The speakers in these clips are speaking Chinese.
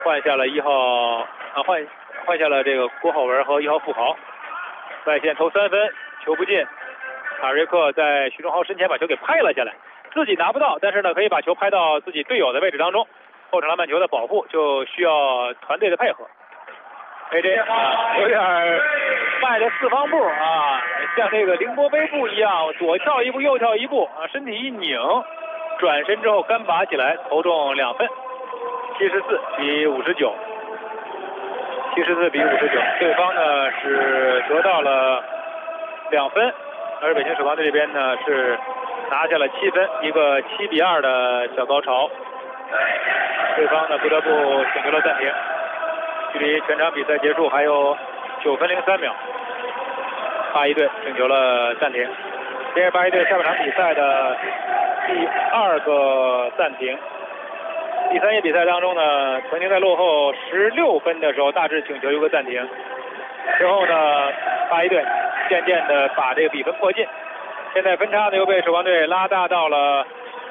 换下了1号换下了这个郭浩文和1号付豪，外线投3分，球不进。卡瑞克在徐忠豪身前把球给拍了下来，自己拿不到，但是呢可以把球拍到自己队友的位置当中。后场篮板球的保护就需要团队的配合。AJ 有点迈着4方步啊，像这个凌波微步一样，左跳一步右跳一步啊，身体一拧，转身之后干拔起来，投中2分，74比59。74比59，对方呢是得到了2分，而北京首钢队这边呢是拿下了7分，一个7比2的小高潮。对方呢不得不请求了暂停，距离全场比赛结束还有9分03秒。81队请求了暂停，这是81队下半场比赛的第2个暂停。第3节比赛当中呢，曾经在落后16分的时候大致请求一个暂停，之后呢81队渐渐的把这个比分迫近，现在分差呢又被首钢队拉大到了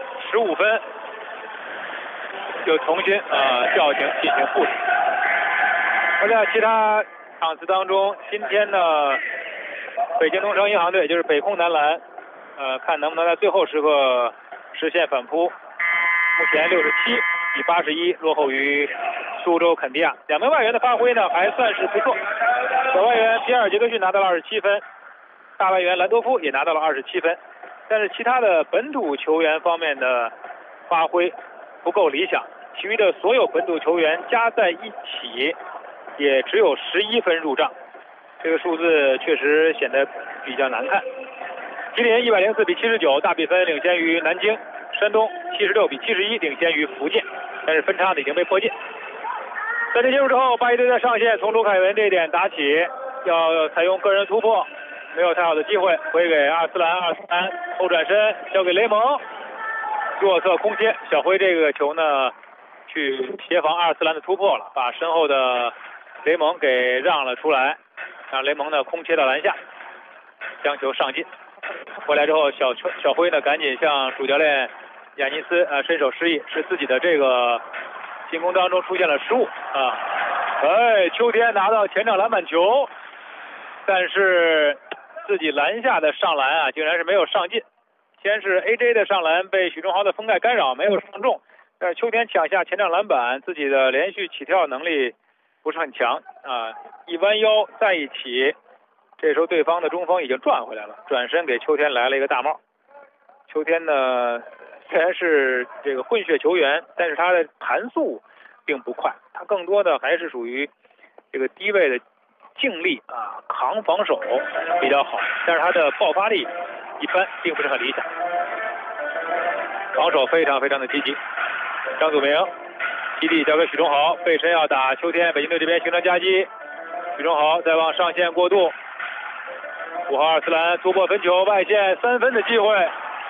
15分，又重新叫停进行复审。而在其他场次当中，今天呢北京东城银行队就是北控男篮看能不能在最后时刻实现反扑，目前67比81落后于苏州肯尼亚。2名外援的发挥呢还算是不错，小外援皮尔杰克逊拿到了27分，大外援兰多夫也拿到了27分，但是其他的本土球员方面的发挥不够理想，其余的所有本土球员加在一起也只有11分入账，这个数字确实显得比较难看。吉林104比79大比分领先于南京，山东76比71领先于福建，但是分差呢已经被迫近。在这结束之后，81队在上线从卢凯文这一点打起，要采用个人突破，没有太好的机会，回给阿尔斯兰，后转身交给雷蒙，弱侧空切，小辉这个球呢去协防阿尔斯兰的突破了，把身后的雷蒙给让了出来，让雷蒙呢空切到篮下，将球上进。回来之后，小辉呢赶紧向主教练亚尼斯伸手示意，是自己的这个进攻当中出现了失误啊。秋天拿到前场篮板球，但是自己篮下的上篮啊竟然是没有上进。先是 AJ 的上篮被许忠豪的封盖干扰，没有上中，但是秋天抢下前场篮板，自己的连续起跳能力不是很强啊，一弯腰在一起。这时候对方的中锋已经转回来了，转身给秋天来了一个大帽。秋天呢虽然是这个混血球员，但是他的弹速并不快，他更多的还是属于这个低位的静力啊，扛防守比较好，但是他的爆发力一般，并不是很理想。防守非常非常的积极。张祖明基地交给许忠豪，背身要打秋天，北京队这边形成夹击，许忠豪再往上线过渡。5号阿尔斯兰突破分球，外线3分的机会，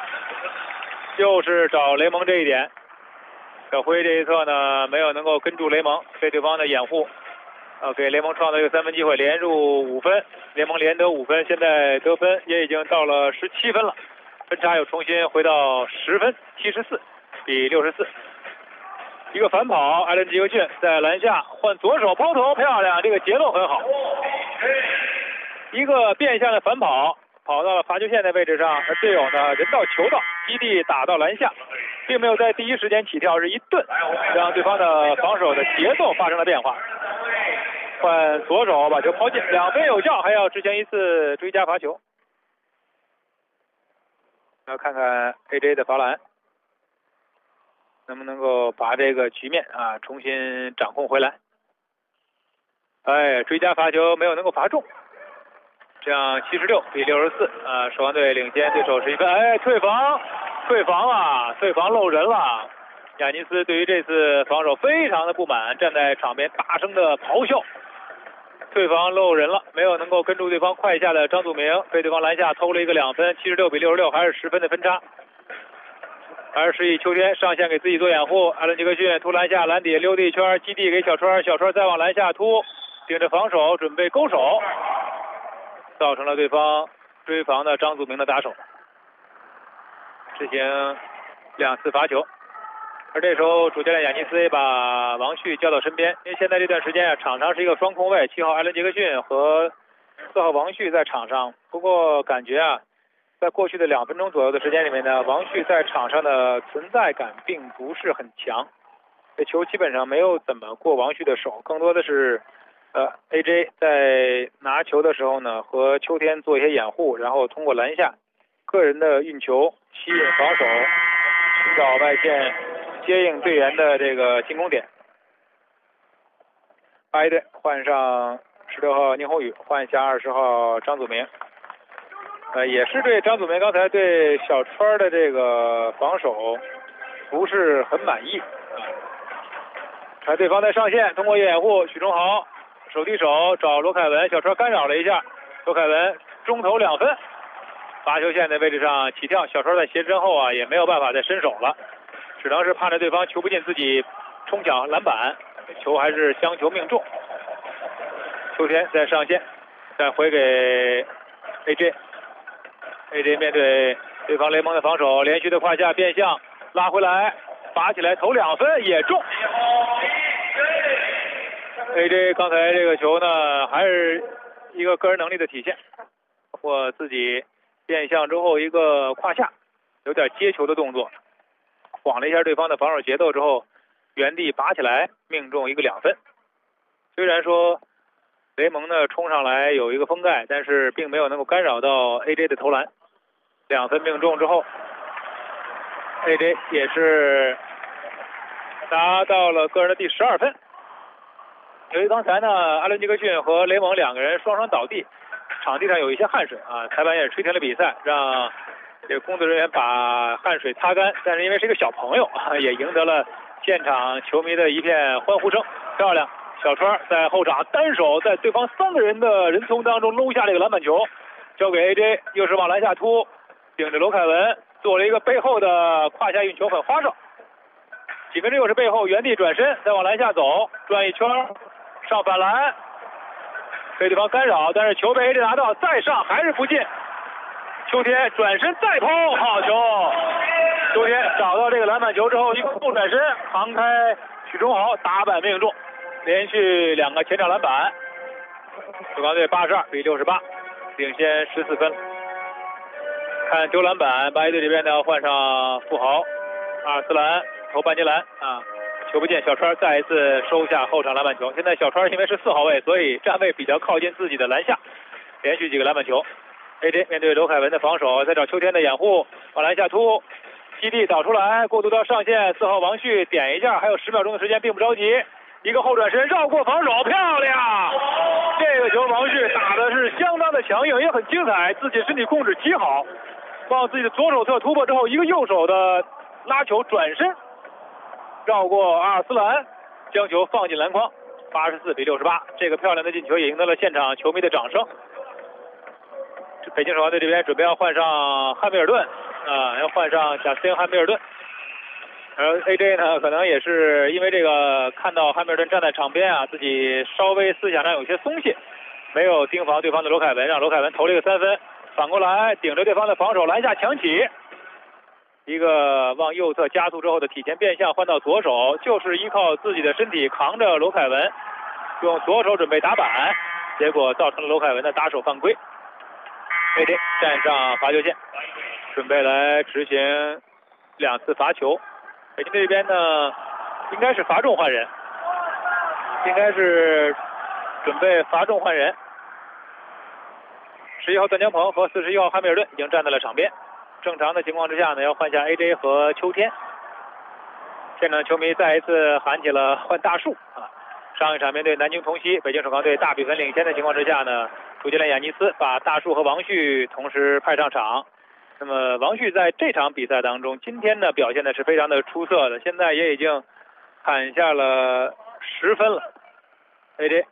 就是找雷蒙这一点。小辉这一侧呢没有能够跟住雷蒙，被对方的掩护，给雷蒙创造一个3分机会，连入5分，雷蒙连得5分，现在得分也已经到了17分了，分差又重新回到10分，74比64。一个反跑，艾伦吉克逊在篮下换左手抛投，漂亮，这个节奏很好。一个变向的反跑，跑到了罚球线的位置上，而队友呢人到球到，基地打到篮下，并没有在第一时间起跳，是一顿，让对方的防守的节奏发生了变化。换左手把球抛进，2分有效，还要执行一次追加罚球。要看看 AJ 的罚篮能不能够把这个局面重新掌控回来。追加罚球没有能够罚中，这样76比64，首钢队领先对手11分。退防漏人了。亚尼斯对于这次防守非常的不满，站在场边大声的咆哮。退防漏人了，没有能够跟住对方快下的张祖明，被对方篮下偷了一个2分，76比66，还是10分的分差。还是示意秋天上线给自己做掩护，艾伦杰克逊突篮下，篮底溜达一圈，基地给小川，小川再往篮下突，顶着防守准备勾手，造成了对方追防的张祖明的打手，执行2次罚球。 而这时候主教练雅尼斯也把王旭叫到身边，因为现在这段时间啊，场上是一个双控卫，7号艾伦杰克逊和4号王旭在场上。不过感觉啊，在过去的2分钟左右的时间里面呢，王旭在场上的存在感并不是很强，这球基本上没有怎么过王旭的手，更多的是AJ 在拿球的时候呢，和秋天做一些掩护，然后通过篮下个人的运球吸引防守，寻找外线接应队员的这个进攻点。8队换上16号宁宏宇，换下20号张祖明。也是对张祖明刚才对小川的这个防守不是很满意。看对方在上线，通过掩护，许忠豪手递手找罗凯文，小川干扰了一下，罗凯文中投2分，罚球线的位置上起跳，小川在斜身后啊也没有办法再伸手了，只能是盼着对方球不进，自己冲抢篮板，球还是相球命中。秋天在上线，再回给 AJ 面对对方雷蒙的防守，连续的胯下变向拉回来，拔起来投2分也中。AJ 刚才这个球呢，还是一个个人能力的体现，或自己变向之后一个胯下有点接球的动作，晃了一下对方的防守节奏之后，原地拔起来命中一个2分。虽然说雷蒙呢冲上来有一个封盖，但是并没有能够干扰到 AJ 的投篮。2分命中之后 ，AJ 也是拿到了个人的第12分。由于刚才呢，阿伦杰克逊和雷蒙2个人双双倒地，场地上有一些汗水啊，裁判也是吹停了比赛，让这个工作人员把汗水擦干。但是因为是一个小朋友啊，也赢得了现场球迷的一片欢呼声。漂亮，小川在后场单手在对方3个人的人丛当中搂下这个篮板球，交给 AJ， 又是往篮下突，顶着罗凯文做了一个背后的胯下运球，很花哨。紧跟着又是背后原地转身，再往篮下走，转一圈上反篮，被对方干扰，但是球被 AJ 拿到，再上还是不进。秋天转身再投，好球！秋天找到这个篮板球之后，一个后转身扛开许忠豪，打板命中，连续2个前场篮板。中钢队82比68，领先14分。看丢篮板，8队这边呢换上富豪，阿尔斯兰投半截篮啊。球不进，小川再一次收下后场篮板球。现在小川因为是4号位，所以站位比较靠近自己的篮下，连续几个篮板球。AJ 面对罗凯文的防守，再找秋天的掩护，往篮下突，基地导出来，过渡到上线，4号王旭点一下，还有10秒钟的时间，并不着急，一个后转身绕过防守，漂亮！这个球王旭打的是相当的强硬，也很精彩，自己身体控制极好，往自己的左手侧突破之后，一个右手的拉球转身。绕过阿尔斯兰，将球放进篮筐，84比68。这个漂亮的进球也赢得了现场球迷的掌声。北京首钢队这边准备要换上汉密尔顿要换上贾斯汀汉密尔顿。而 AJ 呢，可能也是因为这个看到汉密尔顿站在场边啊，自己稍微思想上有些松懈，没有盯防对方的罗凯文，让罗凯文投了一个3分。反过来顶着对方的防守，篮下强起。一个往右侧加速之后的体前变向换到左手，就是依靠自己的身体扛着罗凯文，用左手准备打板，结果造成了罗凯文的打手犯规。AJ 站上罚球线，准备来执行2次罚球。北京队这边呢，应该是罚中换人，应该是准备罚中换人。11号段江鹏和41号汉密尔顿已经站在了场边。正常的情况之下呢，要换下 AJ 和秋天。现场球迷再一次喊起了换大树啊！上一场面对南京同曦，北京首钢队大比分领先的情况之下呢，主教练雅尼斯把大树和王旭同时派上场。那么王旭在这场比赛当中，今天呢表现的是非常的出色的，现在也已经砍下了10分了。AJ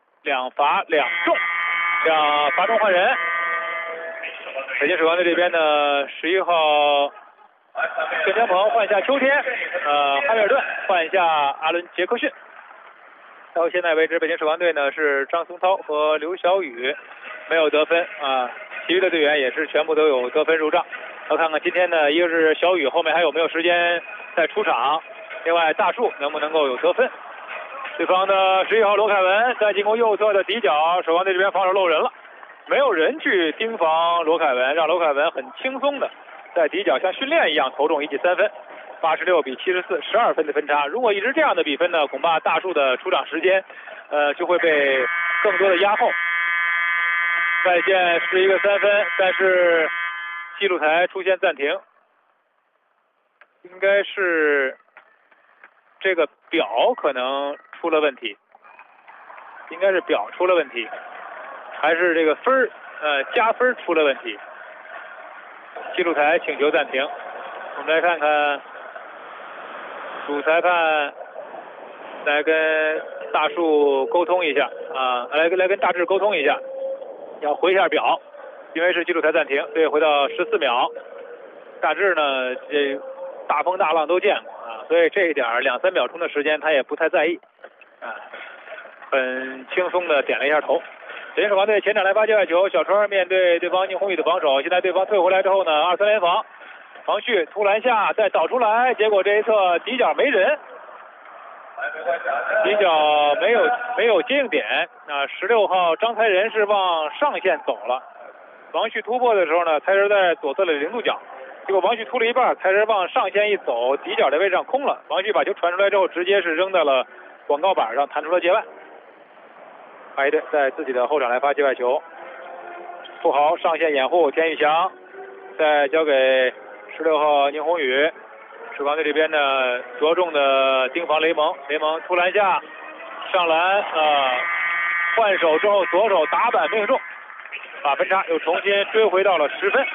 2罚2中，让罚中换人。北京首钢队这边呢，11号段江鹏换下秋天，汉密尔顿换下阿伦杰克逊。到现在为止，北京首钢队呢是张松涛和刘晓宇没有得分啊，其余的队员也是全部都有得分入账。要看看今天呢，一个是小宇后面还有没有时间再出场， 另外大树能不能够有得分？对方的11号罗凯文在进攻右侧的底角，守望队这边防守漏人了，没有人去盯防罗凯文，让罗凯文很轻松的在底角像训练一样投中1记3分，86比74，12分的分差。如果一直这样的比分呢，恐怕大树的出场时间就会被更多的压后。在线是一个3分，但是记录台出现暂停，应该是这个表可能出了问题，应该是表出了问题，还是这个分加分出了问题？记录台请求暂停。我们来看看主裁判来跟大树沟通一下啊，来跟大志沟通一下，要回一下表，因为是记录台暂停，所以回到14秒。大志呢，这大风大浪都见过啊，所以这一点2、3秒钟的时间他也不太在意啊，很轻松的点了一下头。北京首发队前场来发界外球，小川面对对方宁宏宇的防守，现在对方退回来之后呢，2-3联防，防旭突篮下再导出来，结果这一侧底角没人，底角没有接应点啊，16号张才仁是往上线走了，王旭突破的时候呢，才仁在左侧的0度角，结果王旭突了一半，才仁往上线一走，底角的位置上空了，王旭把球传出来之后，直接是扔在了广告板上，弹出了界外。海队在自己的后场来发界外球，富豪上线掩护，田宇翔再交给16号宁宏宇，首发队这边呢着重的盯防雷蒙突篮下上篮换手之后左手打板命中，把分差又重新追回到了10分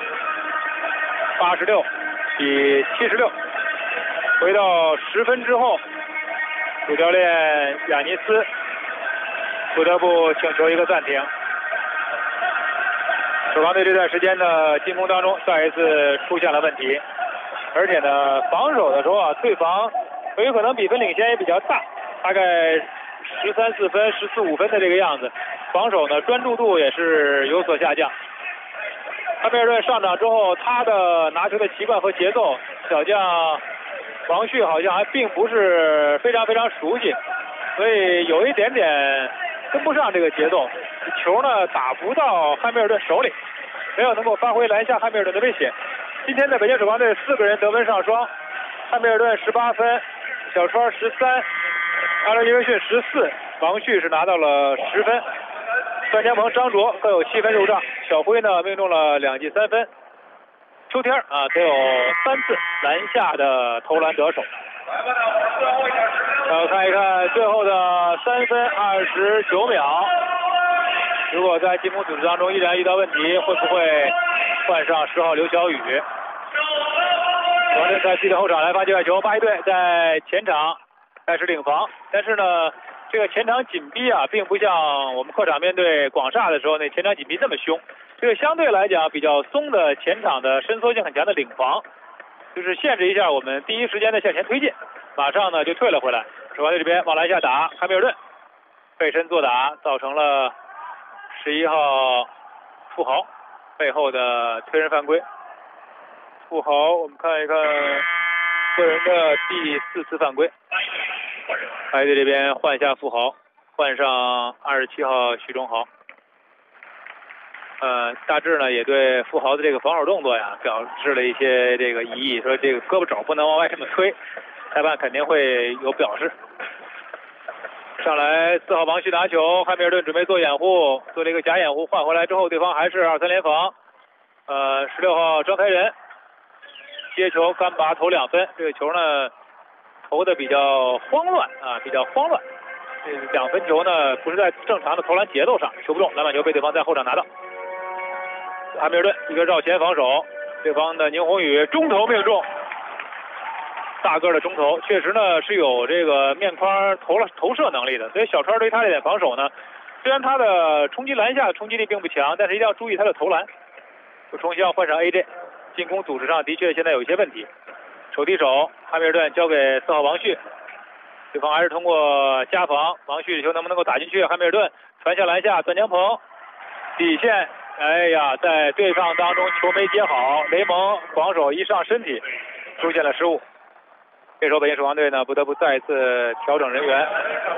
，86比76。回到10分之后，主教练亚尼斯不得不请求一个暂停。首发队这段时间呢，进攻当中再一次出现了问题，而且呢，防守的时候啊，对方很有可能比分领先也比较大，大概13、4分、14、5分的这个样子。防守呢，专注度也是有所下降。汉密尔顿上场之后，他的拿球的习惯和节奏，小将王旭好像还并不是非常熟悉，所以有一点点跟不上这个节奏，球呢打不到汉密尔顿手里，没有能够发挥篮下汉密尔顿的威胁。今天的北京首发队4个人得分上双，汉密尔顿18分，小川13，阿伦·伊维逊14，王旭是拿到了10分，段江鹏、张卓各有7分入账，小辉呢命中了2记3分，秋天啊则有3次篮下的投篮得手。看一看最后的3分29秒，如果在进攻组织当中依然遇到问题，会不会换上10号刘晓宇？王振在自己的后场来发界外球，巴西队在前场开始领防，但是呢，这个前场紧逼啊，并不像我们客场面对广厦的时候那前场紧逼那么凶，这个相对来讲比较松的前场的伸缩性很强的领防，就是限制一下我们第一时间的向前推进，马上呢就退了回来。首发队这边往篮下打，汉密尔顿背身做打，造成了11号富豪背后的推人犯规。富豪，我们看一看个人的第4次犯规。海队这边换下富豪，换上27号徐忠豪。大致呢也对富豪的这个防守动作呀表示了一些这个疑义，说这个胳膊肘不能往外这么推，裁判肯定会有表示。上来4号王旭拿球，汉密尔顿准备做掩护，做了一个假掩护，换回来之后对方还是2-3联防。16号张才仁接球干拔投2分，这个球呢投的比较慌乱啊，比较慌乱。这2分球呢不是在正常的投篮节奏上，球不中，篮板球被对方在后场拿到。汉密尔顿一个绕前防守，对方的宁宏宇中投命中，大个的中投确实呢是有这个面框投射能力的，所以小川对他这点防守呢，虽然他的冲击篮下的冲击力并不强，但是一定要注意他的投篮。就重新要换上 AJ， 进攻组织上的确现在有一些问题。手递手，汉密尔顿交给4号王旭，对方还是通过加防，王旭的球能不能够打进去？汉密尔顿传下篮下，段江鹏底线，哎呀，在对抗当中球没接好，雷蒙防守一上身体出现了失误。 这时候北京首钢队呢不得不再一次调整人员。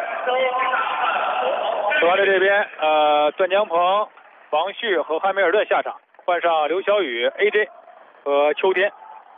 首钢队这边段江鹏、王旭和汉密尔顿下场，换上刘晓宇、AJ 和秋天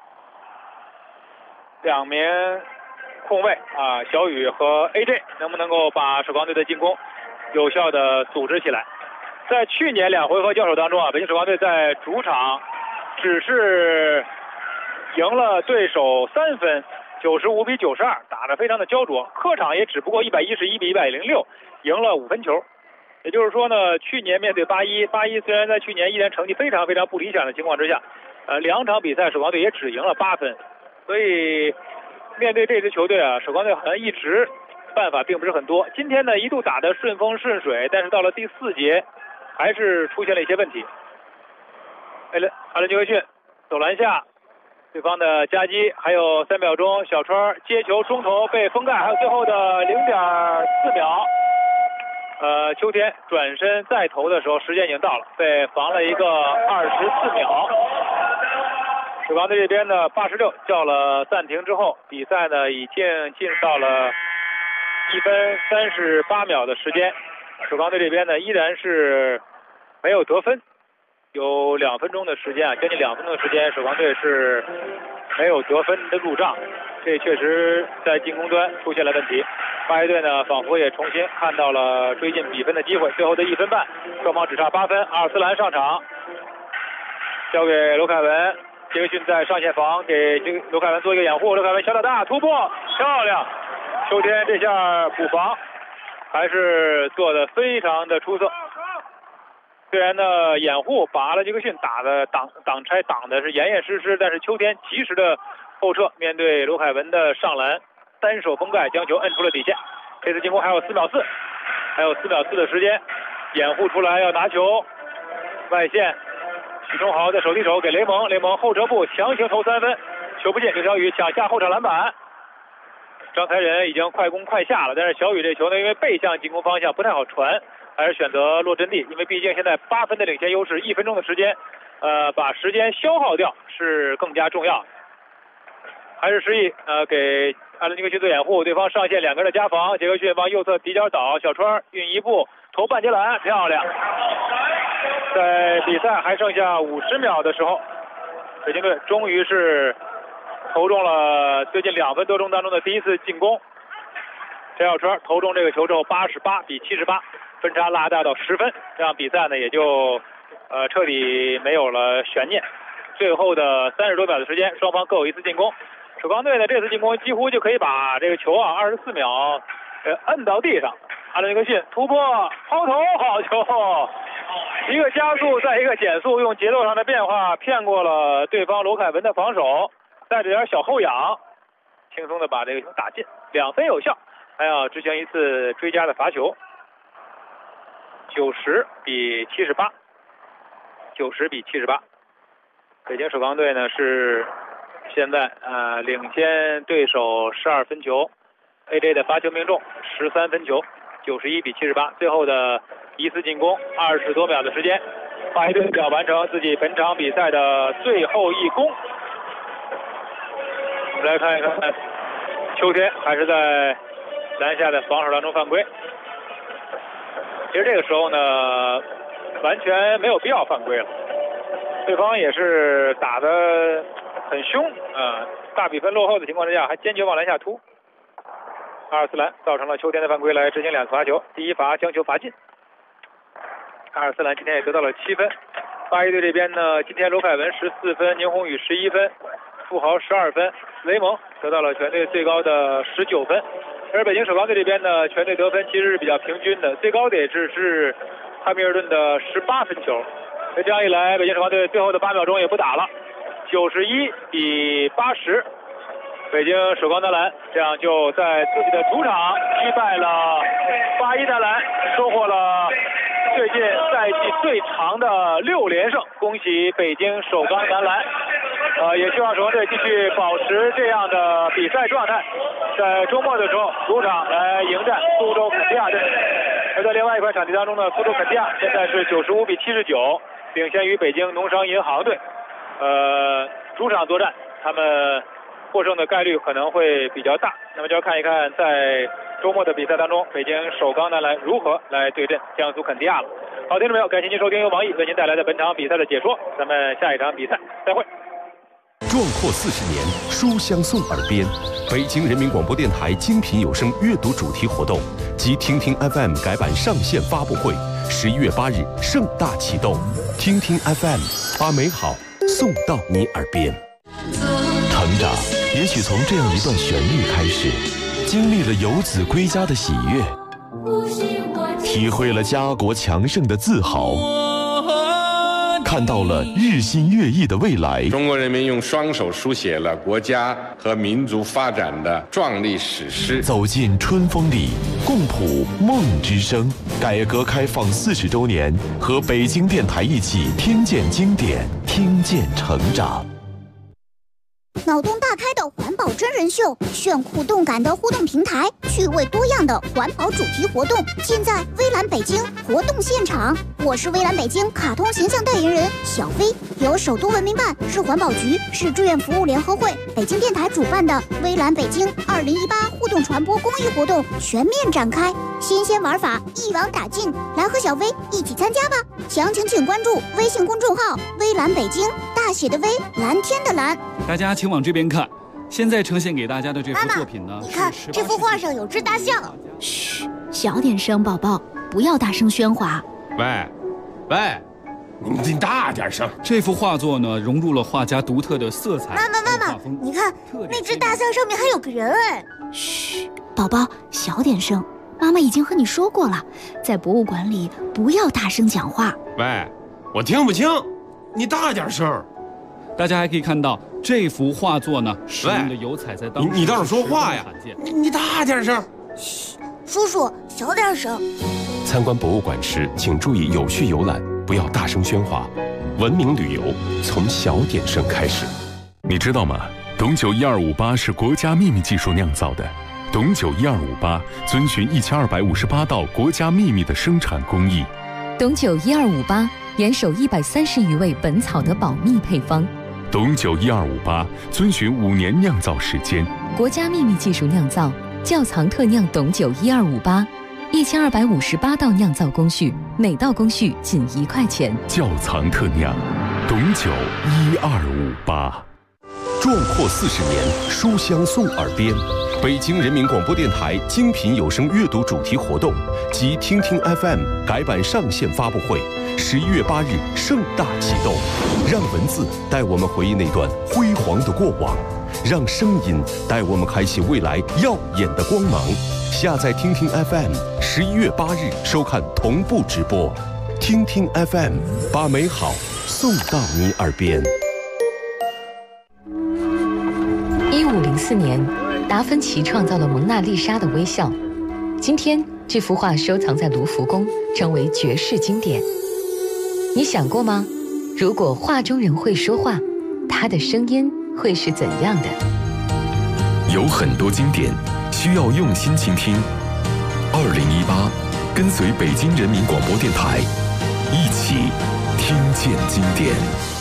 2名控卫啊，小宇和 AJ 能不能够把首钢队的进攻有效的组织起来？在去年2回合交手当中啊，北京首钢队在主场只是赢了对手3分，95比92，打得非常的焦灼。客场也只不过111比106，赢了5分球。也就是说呢，去年面对81虽然在去年依然成绩非常非常不理想的情况之下，2场比赛首钢队也只赢了8分。所以面对这支球队啊，首钢队好像一直办法并不是很多。今天呢一度打得顺风顺水，但是到了第4节还是出现了一些问题。阿伦杰克逊走篮下，对方的夹击，还有3秒钟，小川接球中投被封盖，还有最后的0.4秒。秋天转身再投的时候，时间已经到了，被防了一个24秒。首钢队这边呢86叫了暂停之后，比赛呢已经进入到了1分38秒的时间。首钢队这边呢依然是没有得分，有2分钟的时间啊，将近2分钟的时间，首钢队是没有得分的入账，这确实在进攻端出现了问题。八一队呢仿佛也重新看到了追进比分的机会，最后的1分半，双方只差8分。阿尔斯兰上场，交给罗凯文，杰克逊在上线防，给罗凯文做一个掩护，罗凯文小老大突破，漂亮！秋天这下补防还是做得非常的出色。虽然呢掩护把阿伦杰克逊打的挡的是严严实实，但是秋天及时的后撤，面对罗凯文的上篮，单手封盖将球摁出了底线。这次进攻还有4秒4，还有4秒4的时间，掩护出来要拿球，外线许忠豪的手递手给雷蒙，雷蒙后撤步强行投3分，球不进，刘晓宇抢下后场篮板。张才仁已经快攻快下了，但是小宇这球呢因为背向进攻方向不太好传，还是选择落阵地，因为毕竟现在8分的领先优势，1分钟的时间把时间消耗掉是更加重要。还是示意给阿伦杰克逊做掩护，对方上线2个人的加防，杰克逊往右侧底角倒，小川运一步投半截篮，漂亮！在比赛还剩下50秒的时候，北京队终于是投中了最近2分多钟当中的第一次进攻。陈小川投中这个球之后，88比78，分差拉大到10分，这样比赛呢也就彻底没有了悬念。最后的30多秒的时间，双方各有一次进攻。首钢队呢这次进攻几乎就可以把这个球啊24秒摁到地上。阿伦杰克逊突破抛投，好球！一个加速再一个减速，用节奏上的变化骗过了对方罗凯文的防守，带着点小后仰，轻松的把这个球打进，2分有效，还要执行一次追加的罚球。90比78，北京首钢队呢是现在领先对手12分球 ，AJ 的罚球命中13分球，91比78。最后的一次进攻，20多秒的时间，八一队要完成自己本场比赛的最后一攻。我们来看一看，秋天还是在篮下的防守当中犯规。其实这个时候呢，完全没有必要犯规了。对方也是打得很凶大比分落后的情况之下，还坚决往篮下突。阿尔斯兰造成了秋天的犯规，来执行2次罚球，第一罚将球罚进。阿尔斯兰今天也得到了7分。八一队这边呢，今天罗凯文14分，宁宏宇11分，富豪12分，雷蒙得到了全队最高的19分。而北京首钢队这边呢，全队得分其实是比较平均的，最高的也只是汉密尔顿的18分球。那这样一来，北京首钢队最后的8秒钟也不打了，91比80，北京首钢男篮这样就在自己的主场击败了81男篮，收获了最近赛季最长的6连胜，恭喜北京首钢男篮。也希望首钢队继续保持这样的比赛状态，在周末的时候主场来迎战苏州肯提亚队。而在另外一块场地当中呢，苏州肯提亚现在是95比79，领先于北京农商银行队。主场作战，他们获胜的概率可能会比较大。那么就要看一看在周末的比赛当中，北京首钢男篮如何来对阵江苏肯迪亚了。好，听众朋友，感谢您收听由网易为您带来的本场比赛的解说，咱们下一场比赛再会。 壮阔40年，书香送耳边。北京人民广播电台精品有声阅读主题活动及听听 FM 改版上线发布会，11月8日盛大启动。听听 FM， 把美好送到你耳边。成长，也许从这样一段旋律开始，经历了游子归家的喜悦，体会了家国强盛的自豪，看到了日新月异的未来。 中国人民用双手书写了国家和民族发展的壮丽史诗。 走进春风里，共谱梦之声。改革开放40周年，和北京电台一起听见经典，听见成长。 脑洞大开的环保真人秀，炫酷动感的互动平台，趣味多样的环保主题活动，尽在微蓝北京活动现场。我是微蓝北京卡通形象代言人小飞，由首都文明办、市环保局、市志愿服务联合会、北京电台主办的微蓝北京2018互动传播公益活动全面展开，新鲜玩法一网打尽，来和小飞一起参加吧！详情请关注微信公众号“微蓝北京”，大写的微，蓝天的蓝。 大家请往这边看，现在呈现给大家的这幅作品呢， 你看这幅画上有只大象。 嘘，小点声，宝宝，不要大声喧哗。 喂，你大点声。 这幅画作呢，融入了画家独特的色彩。 妈妈，你看那只大象上面还有个人哎。 嘘，宝宝，小点声。妈妈已经和你说过了，在博物馆里不要大声讲话。 喂，我听不清，你大点声。 大家还可以看到这幅画作呢，使用的油彩在当时你倒是说话呀！你大点声。 嘘，叔叔小点声。 参观博物馆时，请注意有序游览，不要大声喧哗。文明旅游从小点声开始。 你知道吗？董酒1258是国家秘密技术酿造的。董酒1258遵循1258道国家秘密的生产工艺。 董酒1258严守130余位本草的保密配方。 董酒1258遵循5年酿造时间， 国家秘密技术酿造，窖藏特酿董酒1258，1258道酿造工序，每道工序仅1块钱。 窖藏特酿，董酒1258。 壮阔40年，书香送耳边。北京人民广播电台精品有声阅读主题活动及听听 FM 改版上线发布会，11月8日盛大启动。让文字带我们回忆那段辉煌的过往，让声音带我们开启未来耀眼的光芒。下载听听 FM，11月8日收看同步直播。听听 FM， 把美好送到你耳边。 1504年，达芬奇创造了蒙娜丽莎的微笑。今天，这幅画收藏在卢浮宫，成为绝世经典。你想过吗？如果画中人会说话，他的声音会是怎样的？ 有很多经典需要用心倾听。2018，跟随北京人民广播电台，一起听见经典。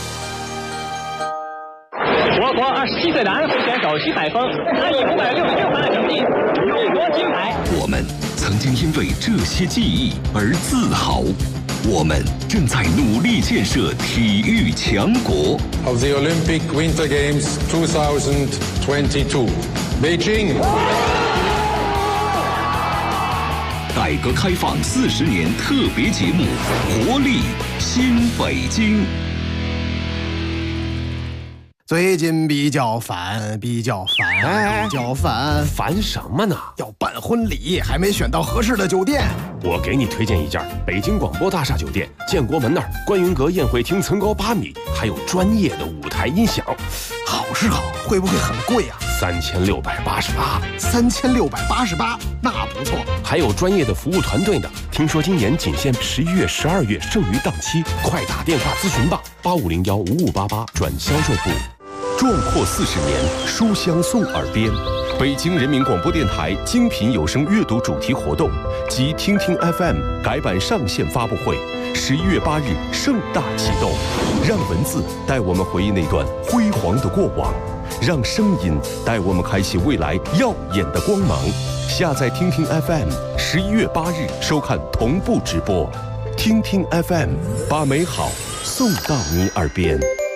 我国27岁的安徽选手徐海峰，他以566分的成绩勇夺金牌。 我们曾经因为这些记忆而自豪，我们正在努力建设体育强国。 Of the Olympic Winter Games 2022, Beijing。 改革开放40年特别节目，活力新北京。 最近比较烦， 烦什么呢？ 要办婚礼，还没选到合适的酒店。 我给你推荐一家北京广播大厦酒店，建国门那儿观云阁宴会厅层高8米，还有专业的舞台音响。 好是好，会不会很贵啊 ？3688。 3688，那不错。 还有专业的服务团队呢。听说今年仅限11月、12月剩余档期，快打电话咨询吧，85015588转销售部。 壮阔40年，书香送耳边。北京人民广播电台精品有声阅读主题活动及听听 FM 改版上线发布会，11月8日盛大启动。让文字带我们回忆那段辉煌的过往， 让声音带我们开启未来耀眼的光芒。下载听听 FM，11月8日收看同步直播。听听 FM， 把美好送到你耳边。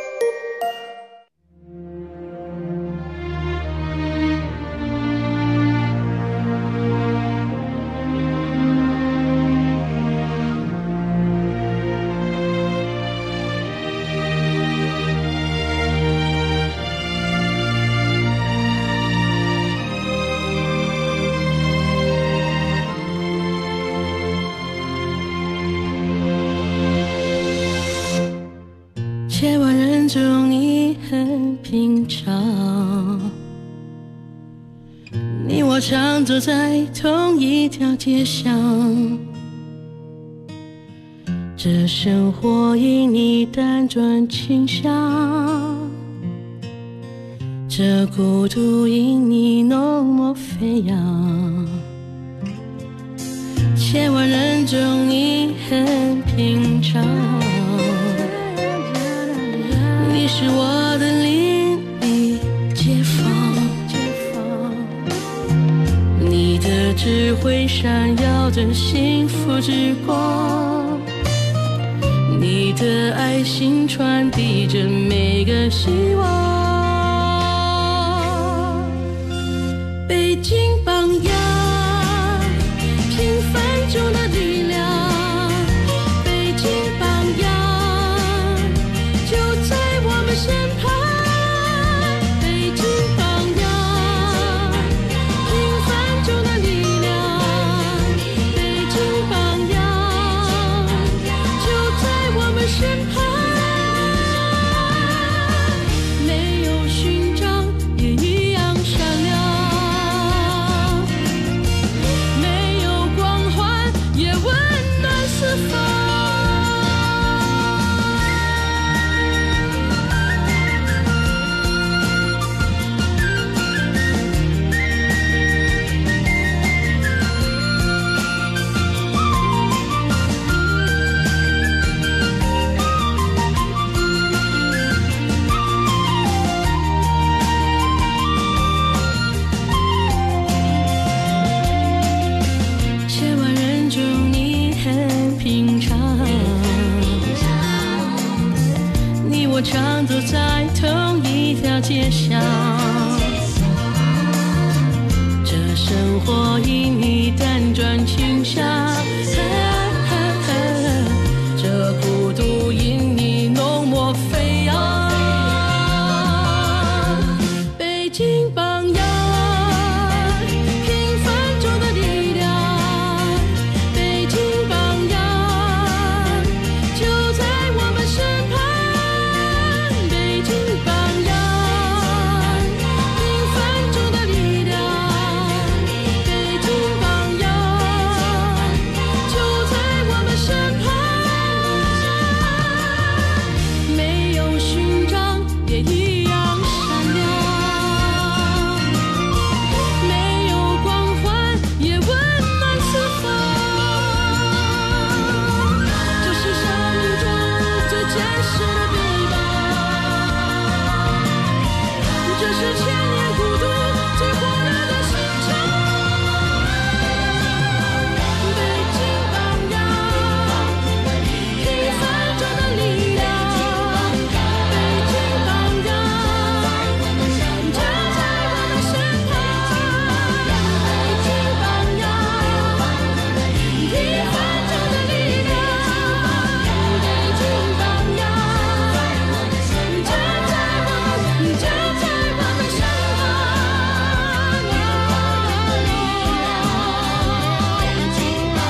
千万人中你很平常，你我常走在同一条街上，这生活因你辗转倾向，这孤独因你浓墨飞扬。千万人中你很平常，你是我的邻里街坊，你的智慧闪耀着幸福之光，你的爱心传递着每个希望。北京榜样，平凡中的力量，北京榜样就在我们身旁。北京榜样，平凡中的力量，北京榜样就在我们身旁。没有勋章也一样闪亮，没有光环也温暖四方。千万人中你很平常，你我常走在同一条街上，这生活因你辗转倾